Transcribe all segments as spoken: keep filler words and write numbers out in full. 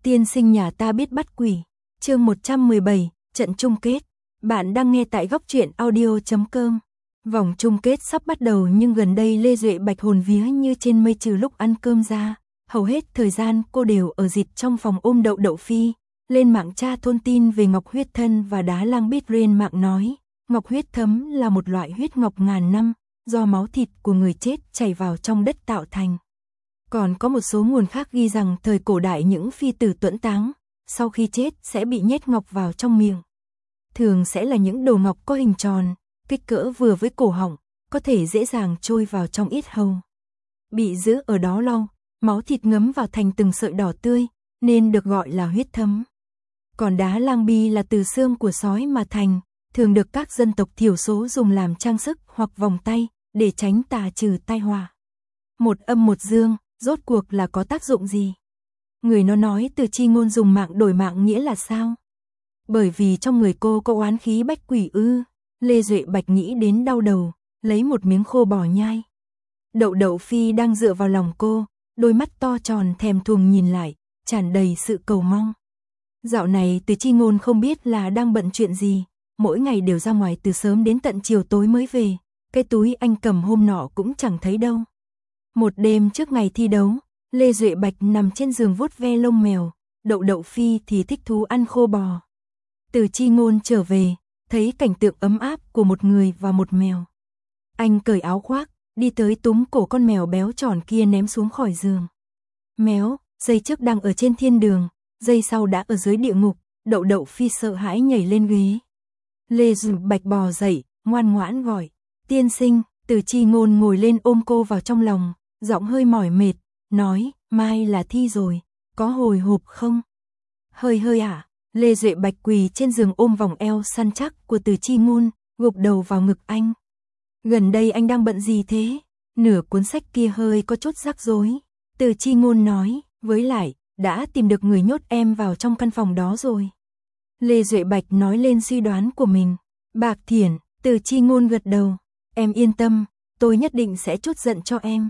Tiên sinh nhà ta biết bắt quỷ. Chương một trăm mười bảy, trận chung kết. Bạn đang nghe tại góc truyện audio chấm com. Vòng chung kết sắp bắt đầu nhưng gần đây Lê Duệ Bạch hồn vía như trên mây trừ lúc ăn cơm ra. Hầu hết thời gian cô đều ở dịt trong phòng ôm Đậu Đậu Phi. Lên mạng tra thông tin về ngọc huyết thân và đá lang biết lên mạng nói. Ngọc huyết thấm là một loại huyết ngọc ngàn năm, do máu thịt của người chết chảy vào trong đất tạo thành. Còn có một số nguồn khác ghi rằng thời cổ đại những phi tử tuẫn táng, sau khi chết sẽ bị nhét ngọc vào trong miệng. Thường sẽ là những đồ ngọc có hình tròn, kích cỡ vừa với cổ họng, có thể dễ dàng trôi vào trong yết hầu. Bị giữ ở đó lâu, máu thịt ngấm vào thành từng sợi đỏ tươi, nên được gọi là huyết thấm. Còn đá lang bi là từ xương của sói mà thành, thường được các dân tộc thiểu số dùng làm trang sức hoặc vòng tay, để tránh tà trừ tai họa. Một âm một dương, rốt cuộc là có tác dụng gì? Người nó nói từ chi ngôn dùng mạng đổi mạng nghĩa là sao? Bởi vì trong người cô có oán khí bách quỷ ư. Lê Duệ Bạch nghĩ đến đau đầu, lấy một miếng khô bò nhai. Đậu Đậu Phi đang dựa vào lòng cô, đôi mắt to tròn thèm thuồng nhìn lại, tràn đầy sự cầu mong. Dạo này từ chi ngôn không biết là đang bận chuyện gì, mỗi ngày đều ra ngoài từ sớm đến tận chiều tối mới về, cái túi anh cầm hôm nọ cũng chẳng thấy đâu. Một đêm trước ngày thi đấu, Lê Duệ Bạch nằm trên giường vuốt ve lông mèo, Đậu Đậu Phi thì thích thú ăn khô bò. Từ chi ngôn trở về, thấy cảnh tượng ấm áp của một người và một mèo. Anh cởi áo khoác, đi tới túm cổ con mèo béo tròn kia ném xuống khỏi giường. Méo, giây trước đang ở trên thiên đường, giây sau đã ở dưới địa ngục. Đậu Đậu Phi sợ hãi nhảy lên ghế. Lê Duệ Bạch bò dậy, ngoan ngoãn gọi, tiên sinh. Từ chi ngôn ngồi lên ôm cô vào trong lòng, giọng hơi mỏi mệt, nói, mai là thi rồi, có hồi hộp không? Hơi hơi ạ. Lê Duệ Bạch quỳ trên giường ôm vòng eo săn chắc của Từ chi ngôn, gục đầu vào ngực anh. Gần đây anh đang bận gì thế? Nửa cuốn sách kia hơi có chút rắc rối. Từ chi ngôn nói, với lại, đã tìm được người nhốt em vào trong căn phòng đó rồi. Lê Duệ Bạch nói lên suy đoán của mình. Bạc Thiển. Từ chi ngôn gật đầu. Em yên tâm, tôi nhất định sẽ trút giận cho em.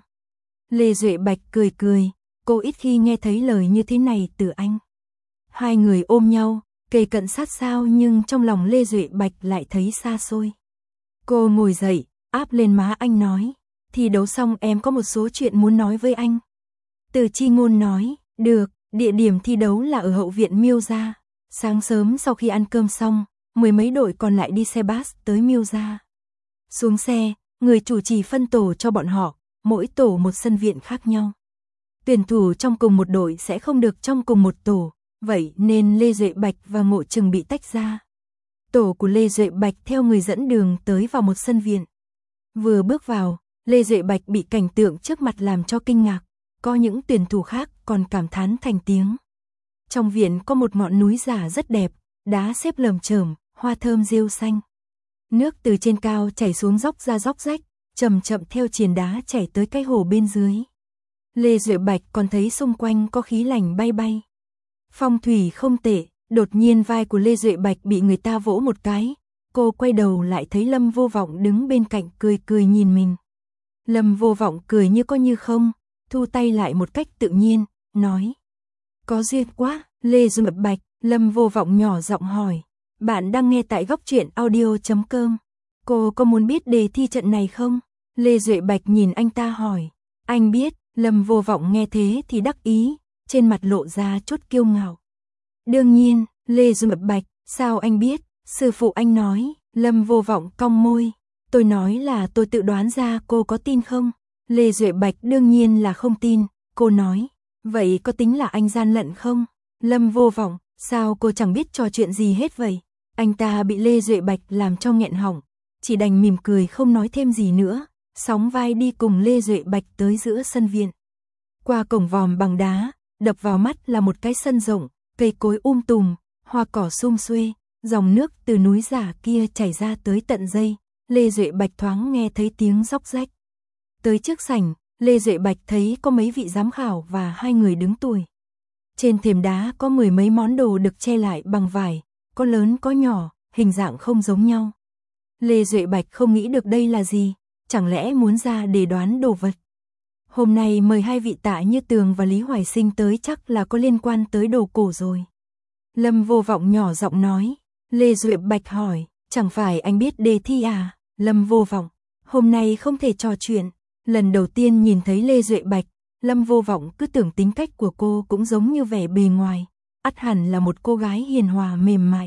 Lê Duệ Bạch cười cười, cô ít khi nghe thấy lời như thế này từ anh. Hai người ôm nhau, kề cận sát sao nhưng trong lòng Lê Duệ Bạch lại thấy xa xôi. Cô ngồi dậy, áp lên má anh nói, thi đấu xong em có một số chuyện muốn nói với anh. Từ chi ngôn nói, được, địa điểm thi đấu là ở hậu viện Miêu gia. Sáng sớm sau khi ăn cơm xong, mười mấy đội còn lại đi xe bus tới Miêu gia. Xuống xe, người chủ trì phân tổ cho bọn họ, mỗi tổ một sân viện khác nhau. Tuyển thủ trong cùng một đội sẽ không được trong cùng một tổ, vậy nên Lê Duệ Bạch và Ngộ Trừng bị tách ra. Tổ của Lê Duệ Bạch theo người dẫn đường tới vào một sân viện. Vừa bước vào, Lê Duệ Bạch bị cảnh tượng trước mặt làm cho kinh ngạc, có những tuyển thủ khác còn cảm thán thành tiếng. Trong viện có một ngọn núi giả rất đẹp, đá xếp lởm chởm, hoa thơm rêu xanh. Nước từ trên cao chảy xuống dốc ra dốc rách, chậm chậm theo triền đá chảy tới cái hồ bên dưới. Lê Duệ Bạch còn thấy xung quanh có khí lành bay bay. Phong thủy không tệ, đột nhiên vai của Lê Duệ Bạch bị người ta vỗ một cái. Cô quay đầu lại thấy Lâm Vô Vọng đứng bên cạnh cười cười nhìn mình. Lâm Vô Vọng cười như có như không, thu tay lại một cách tự nhiên, nói. Có duyên quá, Lê Duệ Bạch. Lâm Vô Vọng nhỏ giọng hỏi. Bạn đang nghe tại góc truyện audio chấm com. Cô có muốn biết đề thi trận này không? Lê Duệ Bạch nhìn anh ta hỏi. Anh biết. Lâm Vô Vọng nghe thế thì đắc ý, trên mặt lộ ra chút kiêu ngạo. Đương nhiên. Lê Duệ Bạch, sao anh biết? Sư phụ anh nói. Lâm Vô Vọng cong môi. Tôi nói là tôi tự đoán ra, cô có tin không? Lê Duệ Bạch đương nhiên là không tin. Cô nói. Vậy có tính là anh gian lận không? Lâm Vô Vọng, sao cô chẳng biết trò chuyện gì hết vậy? Anh ta bị Lê Duệ Bạch làm cho nghẹn họng, chỉ đành mỉm cười không nói thêm gì nữa, sóng vai đi cùng Lê Duệ Bạch tới giữa sân viện. Qua cổng vòm bằng đá, đập vào mắt là một cái sân rộng, cây cối um tùm, hoa cỏ sum xuê, dòng nước từ núi giả kia chảy ra tới tận dây. Lê Duệ Bạch thoáng nghe thấy tiếng róc rách. Tới trước sảnh, Lê Duệ Bạch thấy có mấy vị giám khảo và hai người đứng tuổi. Trên thềm đá có mười mấy món đồ được che lại bằng vải, có lớn có nhỏ, hình dạng không giống nhau. Lê Duệ Bạch không nghĩ được đây là gì, chẳng lẽ muốn ra để đoán đồ vật. Hôm nay mời hai vị Tạ Như Tường và Lý Hoài Sinh tới chắc là có liên quan tới đồ cổ rồi. Lâm Vô Vọng nhỏ giọng nói. Lê Duệ Bạch hỏi, chẳng phải anh biết đề thi à? Lâm Vô Vọng, hôm nay không thể trò chuyện. Lần đầu tiên nhìn thấy Lê Duệ Bạch, Lâm Vô Vọng cứ tưởng tính cách của cô cũng giống như vẻ bề ngoài, ắt hẳn là một cô gái hiền hòa mềm mại.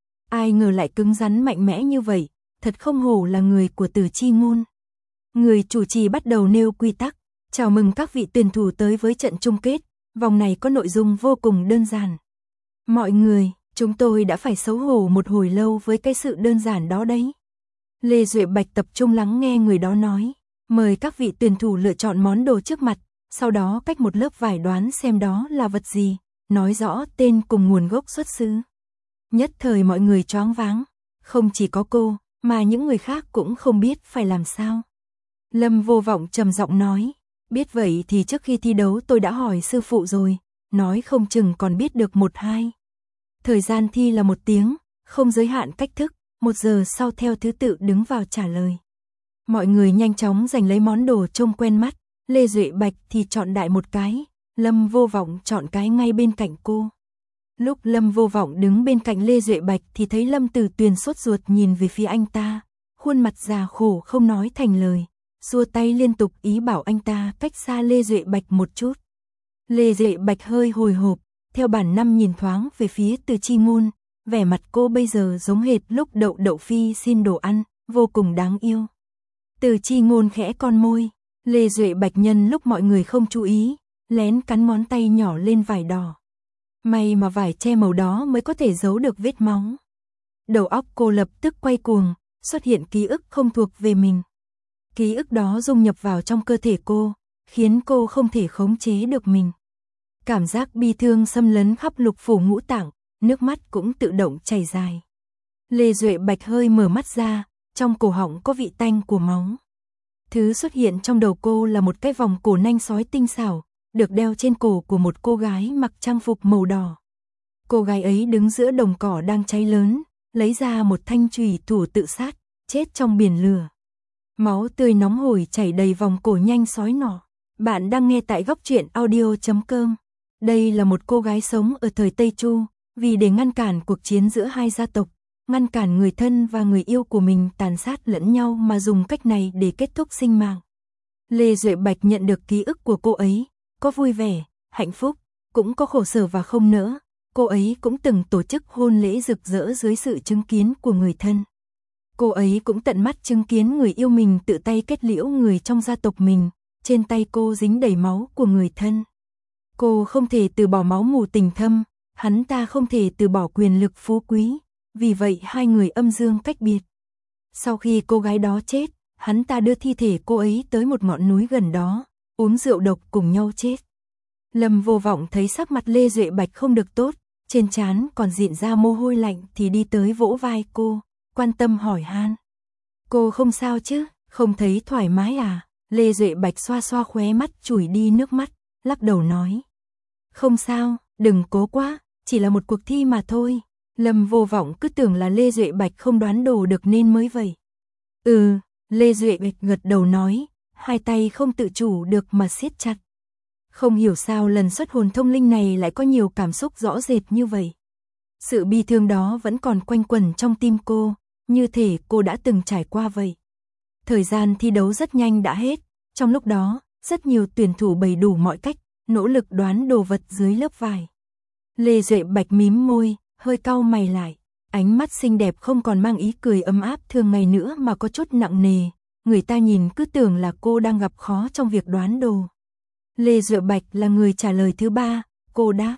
Ai ngờ lại cứng rắn mạnh mẽ như vậy, thật không hổ là người của Từ Chi Ngôn. Người chủ trì bắt đầu nêu quy tắc, chào mừng các vị tuyển thủ tới với trận chung kết, vòng này có nội dung vô cùng đơn giản. Mọi người, chúng tôi đã phải xấu hổ một hồi lâu với cái sự đơn giản đó đấy. Lê Duệ Bạch tập trung lắng nghe người đó nói, mời các vị tuyển thủ lựa chọn món đồ trước mặt, sau đó cách một lớp vải đoán xem đó là vật gì, nói rõ tên cùng nguồn gốc xuất xứ. Nhất thời mọi người choáng váng, không chỉ có cô, mà những người khác cũng không biết phải làm sao. Lâm Vô Vọng trầm giọng nói, biết vậy thì trước khi thi đấu tôi đã hỏi sư phụ rồi, nói không chừng còn biết được một hai. Thời gian thi là một tiếng, không giới hạn cách thức, một giờ sau theo thứ tự đứng vào trả lời. Mọi người nhanh chóng giành lấy món đồ trông quen mắt, Lê Duệ Bạch thì chọn đại một cái, Lâm Vô Vọng chọn cái ngay bên cạnh cô. Lúc Lâm Vô Vọng đứng bên cạnh Lê Duệ Bạch thì thấy Lâm Tử Tuyền sốt ruột nhìn về phía anh ta, khuôn mặt già khổ không nói thành lời, xua tay liên tục ý bảo anh ta cách xa Lê Duệ Bạch một chút. Lê Duệ Bạch hơi hồi hộp, theo bản năng nhìn thoáng về phía Từ Chi Ngôn, vẻ mặt cô bây giờ giống hệt lúc Đậu Đậu Phi xin đồ ăn, vô cùng đáng yêu. Từ Chi Ngôn khẽ con môi, Lê Duệ Bạch nhân lúc mọi người không chú ý, lén cắn ngón tay nhỏ lên vải đỏ. May mà vải che màu đó mới có thể giấu được vết máu. Đầu óc cô lập tức quay cuồng, xuất hiện ký ức không thuộc về mình. Ký ức đó dung nhập vào trong cơ thể cô, khiến cô không thể khống chế được mình. Cảm giác bi thương xâm lấn khắp lục phủ ngũ tạng, nước mắt cũng tự động chảy dài. Lê Duệ Bạch hơi mở mắt ra, trong cổ họng có vị tanh của máu. Thứ xuất hiện trong đầu cô là một cái vòng cổ nanh sói tinh xảo, được đeo trên cổ của một cô gái mặc trang phục màu đỏ. Cô gái ấy đứng giữa đồng cỏ đang cháy lớn, lấy ra một thanh chùy thủ tự sát, chết trong biển lửa. Máu tươi nóng hổi chảy đầy vòng cổ nhanh sói nọ. Bạn đang nghe tại góc truyện audio chấm com. Đây là một cô gái sống ở thời Tây Chu, vì để ngăn cản cuộc chiến giữa hai gia tộc, ngăn cản người thân và người yêu của mình tàn sát lẫn nhau mà dùng cách này để kết thúc sinh mạng. Lê Duệ Bạch nhận được ký ức của cô ấy, có vui vẻ, hạnh phúc, cũng có khổ sở và không nỡ. Cô ấy cũng từng tổ chức hôn lễ rực rỡ dưới sự chứng kiến của người thân. Cô ấy cũng tận mắt chứng kiến người yêu mình tự tay kết liễu người trong gia tộc mình, trên tay cô dính đầy máu của người thân. Cô không thể từ bỏ máu mủ tình thâm, hắn ta không thể từ bỏ quyền lực phú quý, vì vậy hai người âm dương cách biệt. Sau khi cô gái đó chết, hắn ta đưa thi thể cô ấy tới một ngọn núi gần đó, uống rượu độc cùng nhau chết. Lâm Vô Vọng thấy sắc mặt Lê Duệ Bạch không được tốt, trên trán còn dịn ra mồ hôi lạnh thì đi tới vỗ vai cô, quan tâm hỏi han. Cô không sao chứ, không thấy thoải mái à? Lê Duệ Bạch xoa xoa khóe mắt chùi đi nước mắt, lắc đầu nói. Không sao, đừng cố quá, chỉ là một cuộc thi mà thôi. Lâm Vô Vọng cứ tưởng là Lê Duệ Bạch không đoán đồ được nên mới vậy. Ừ, Lê Duệ Bạch gật đầu nói, hai tay không tự chủ được mà siết chặt. Không hiểu sao lần xuất hồn thông linh này lại có nhiều cảm xúc rõ rệt như vậy. Sự bi thương đó vẫn còn quanh quẩn trong tim cô, như thể cô đã từng trải qua vậy. Thời gian thi đấu rất nhanh đã hết, trong lúc đó, rất nhiều tuyển thủ bày đủ mọi cách, nỗ lực đoán đồ vật dưới lớp vải. Lê Duệ Bạch mím môi, hơi cau mày lại, ánh mắt xinh đẹp không còn mang ý cười ấm áp thường ngày nữa mà có chút nặng nề, người ta nhìn cứ tưởng là cô đang gặp khó trong việc đoán đồ. Lê Duệ Bạch là người trả lời thứ ba, cô đáp.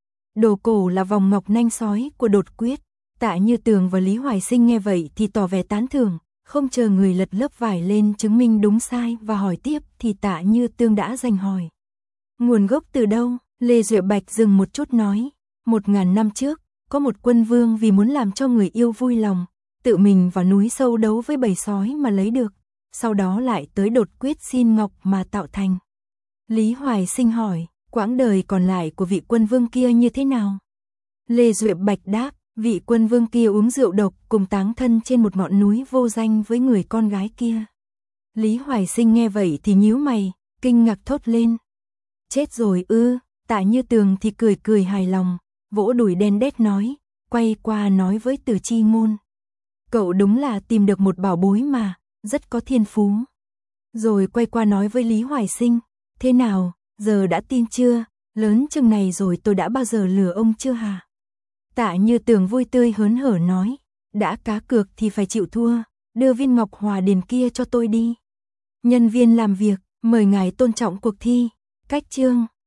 Đồ cổ là vòng ngọc nanh sói của Đột Quyết. Tạ Như Tường và Lý Hoài Sinh nghe vậy thì tỏ vẻ tán thưởng, không chờ người lật lớp vải lên chứng minh đúng sai và hỏi tiếp thì Tạ Như Tường đã giành hỏi. Nguồn gốc từ đâu? Lê Duệ Bạch dừng một chút nói, một ngàn năm trước, có một quân vương vì muốn làm cho người yêu vui lòng, tự mình vào núi sâu đấu với bầy sói mà lấy được, sau đó lại tới Đột Quyết xin ngọc mà tạo thành. Lý Hoài Sinh hỏi, quãng đời còn lại của vị quân vương kia như thế nào? Lê Duệ Bạch đáp, vị quân vương kia uống rượu độc cùng táng thân trên một ngọn núi vô danh với người con gái kia. Lý Hoài Sinh nghe vậy thì nhíu mày, kinh ngạc thốt lên. Chết rồi ư? Tạ Như Tường thì cười cười hài lòng, vỗ đùi đen đét nói, quay qua nói với Từ Chi Ngôn. Cậu đúng là tìm được một bảo bối mà, rất có thiên phú. Rồi quay qua nói với Lý Hoài Sinh, thế nào, giờ đã tin chưa, lớn chừng này rồi tôi đã bao giờ lừa ông chưa hả? Tạ Như Tường vui tươi hớn hở nói, đã cá cược thì phải chịu thua, đưa viên ngọc hòa điền kia cho tôi đi. Nhân viên làm việc, mời ngài tôn trọng cuộc thi. Cách chương